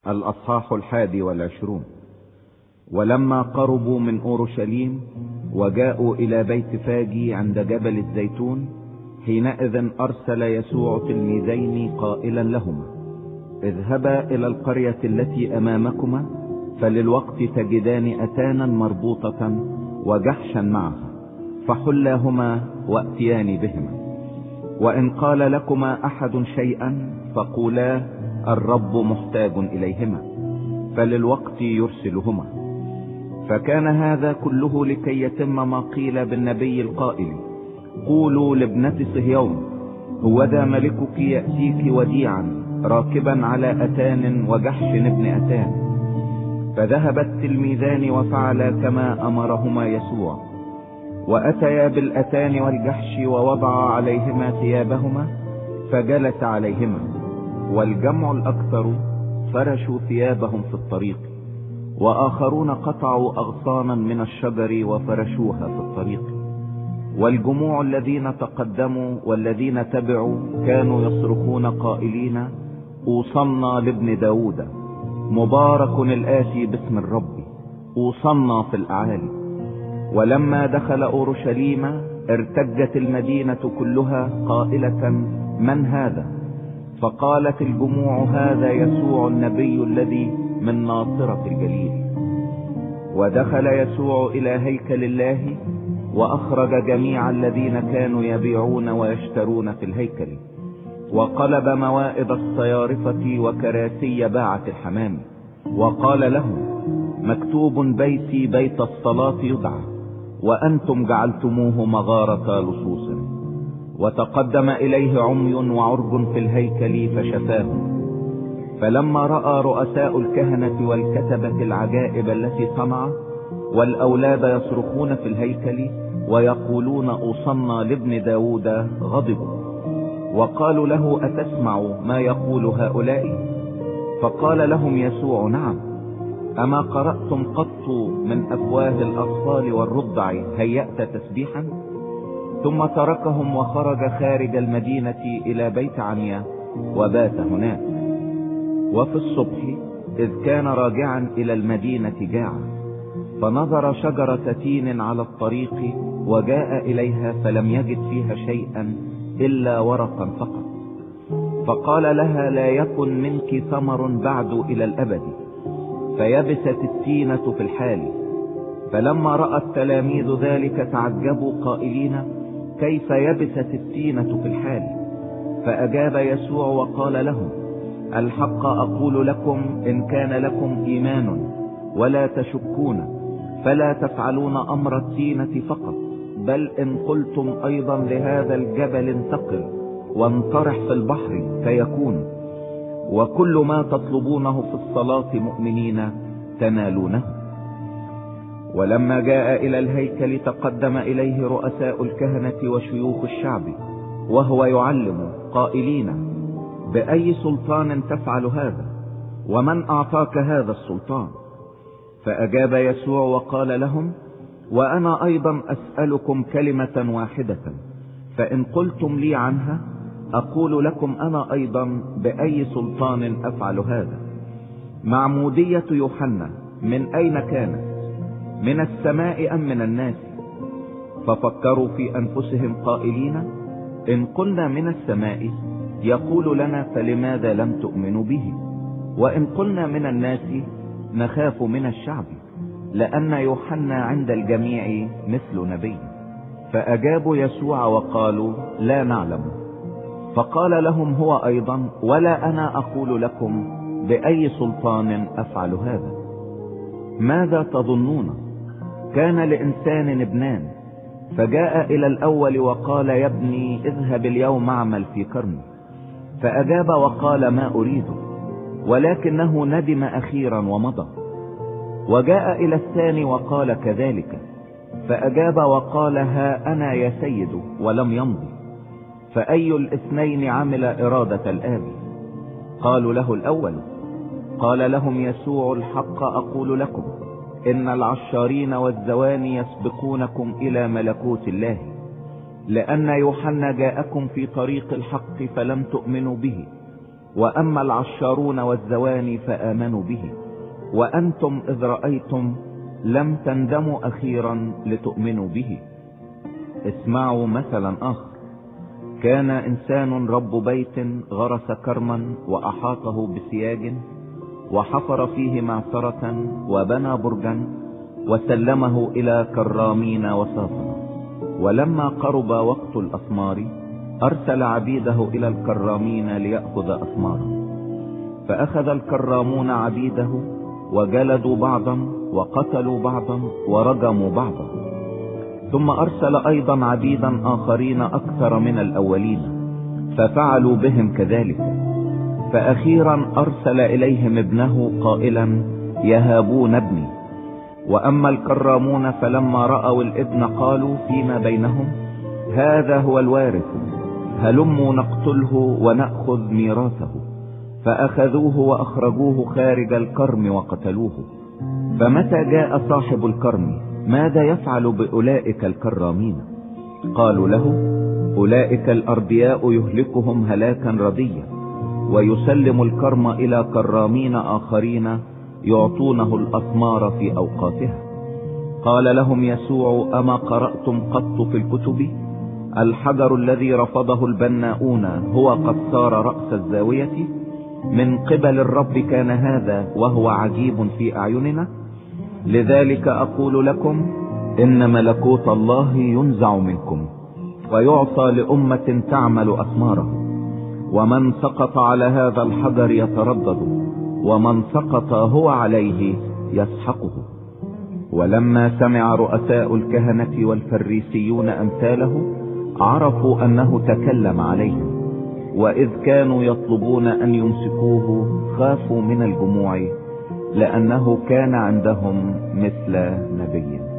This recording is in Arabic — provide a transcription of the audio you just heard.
الأصحاح 21. ولما قربوا من أورشليم وجاءوا إلى بيت فاجي عند جبل الزيتون، حينئذ أرسل يسوع تلميذين قائلا لهما: اذهبا إلى القرية التي أمامكما، فللوقت تجدان أتانا مربوطة وجحشا معها، فحلاهما وأتيان بهما. وإن قال لكما أحد شيئا فقولا: الرب محتاج إليهما، فللوقت يرسلهما. فكان هذا كله لكي يتم ما قيل بالنبي القائل: قولوا لابنة صهيون، هوذا ملكك يأتيك وديعا راكبا على أتان وجحش ابن أتان. فذهب التلميذان وفعلا كما أمرهما يسوع، وأتيا بالأتان والجحش ووضعا عليهما ثيابهما، فجلس عليهما. والجمع الأكثر فرشوا ثيابهم في الطريق، وآخرون قطعوا أغصانا من الشجر وفرشوها في الطريق. والجموع الذين تقدموا والذين تبعوا كانوا يصرخون قائلين: أوصلنا لابن داود، مبارك الآتي باسم الرب، أوصلنا في الأعالي. ولما دخل أورشليم ارتجت المدينة كلها قائلة: من هذا؟ فقالت الجموع: هذا يسوع النبي الذي من ناصرة الجليل. ودخل يسوع إلى هيكل الله، وأخرج جميع الذين كانوا يبيعون ويشترون في الهيكل، وقلب موائد الصيارفة وكراسي باعة الحمام، وقال لهم: مكتوب بيتي بيت الصلاة يدعى، وأنتم جعلتموه مغارة لصوص. وتقدم إليه عمي وعرج في الهيكل فشفاهم. فلما رأى رؤساء الكهنة والكتبة العجائب التي صنع، والأولاد يصرخون في الهيكل ويقولون: أوصلنا لابن داود، غضبوا وقالوا له: أتسمع ما يقول هؤلاء؟ فقال لهم يسوع: نعم. أما قرأتم قط من أفواه الأطفال والرضع هيأت تسبيحا؟ ثم تركهم وخرج خارج المدينة إلى بيت عنيا وبات هناك. وفي الصبح إذ كان راجعا إلى المدينة جاع، فنظر شجرة تين على الطريق وجاء إليها، فلم يجد فيها شيئا إلا ورقا فقط. فقال لها: لا يكن منك ثمر بعد إلى الأبد. فيبست التينة في الحال. فلما رأى التلاميذ ذلك تعجبوا قائلين: كيف يبست التينة في الحال؟ فأجاب يسوع وقال لهم: الحق أقول لكم، إن كان لكم إيمان ولا تشكون، فلا تفعلون أمر التينة فقط، بل إن قلتم أيضا لهذا الجبل انتقل وانطرح في البحر فيكون. وكل ما تطلبونه في الصلاة مؤمنين تنالونه. ولما جاء إلى الهيكل تقدم إليه رؤساء الكهنة وشيوخ الشعب وهو يعلم قائلين: بأي سلطان تفعل هذا؟ ومن أعطاك هذا السلطان؟ فأجاب يسوع وقال لهم: وأنا أيضا أسألكم كلمة واحدة، فإن قلتم لي عنها أقول لكم أنا أيضا بأي سلطان أفعل هذا. معمودية يوحنا من أين كانت؟ من السماء أم من الناس؟ ففكروا في أنفسهم قائلين: إن قلنا من السماء يقول لنا: فلماذا لم تؤمنوا به؟ وإن قلنا من الناس نخاف من الشعب، لأن يوحنا عند الجميع مثل نبي. فأجابوا يسوع وقالوا: لا نعلم. فقال لهم هو أيضا: ولا أنا أقول لكم بأي سلطان أفعل هذا. ماذا تظنون؟ كان لإنسان ابنان، فجاء إلى الأول وقال: يا ابني اذهب اليوم اعمل في كرمي. فأجاب وقال: ما أريد، ولكنه ندم أخيرا ومضى. وجاء إلى الثاني وقال كذلك، فأجاب وقال: ها أنا يا سيد، ولم يمضي. فأي الاثنين عمل إرادة الآب؟ قالوا له: الأول. قال لهم يسوع: الحق أقول لكم، إن العشارين والزواني يسبقونكم إلى ملكوت الله. لأن يوحنا جاءكم في طريق الحق فلم تؤمنوا به، وأما العشارون والزواني فآمنوا به، وأنتم إذ رأيتم لم تندموا أخيرا لتؤمنوا به. اسمعوا مثلا آخر. كان إنسان رب بيت غرس كرما وأحاطه بسياج، وحفر فيه معصرة وبنى برجا، وسلمه إلى كرامين وسافر. ولما قرب وقت الأثمار أرسل عبيده إلى الكرامين ليأخذ أثمارا. فأخذ الكرامون عبيده وجلدوا بعضا وقتلوا بعضا ورجموا بعضا. ثم أرسل أيضا عبيدا آخرين أكثر من الأولين، ففعلوا بهم كذلك. فأخيرا أرسل إليهم ابنه قائلا: يهابون ابني. وأما الكرامون فلما رأوا الابن قالوا فيما بينهم: هذا هو الوارث، هلموا نقتله ونأخذ ميراثه. فأخذوه وأخرجوه خارج الكرم وقتلوه. فمتى جاء صاحب الكرم ماذا يفعل بأولئك الكرامين؟ قالوا له: أولئك الأرضياء يهلكهم هلاكا رديا، ويسلم الكرم إلى كرامين آخرين يعطونه الأثمار في أوقاتها. قال لهم يسوع: أما قرأتم قط في الكتب: الحجر الذي رفضه البناؤون هو قد صار رأس الزاوية، من قبل الرب كان هذا وهو عجيب في أعيننا. لذلك أقول لكم إن ملكوت الله ينزع منكم ويعطى لأمة تعمل أثماره. ومن سقط على هذا الحجر يتردد، ومن سقط هو عليه يسحقه. ولما سمع رؤساء الكهنة والفريسيون أمثاله عرفوا أنه تكلم عليهم، وإذ كانوا يطلبون أن يمسكوه خافوا من الجموع، لأنه كان عندهم مثل نبي.